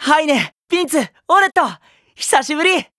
はいね、ピンツ、オレット、久しぶり。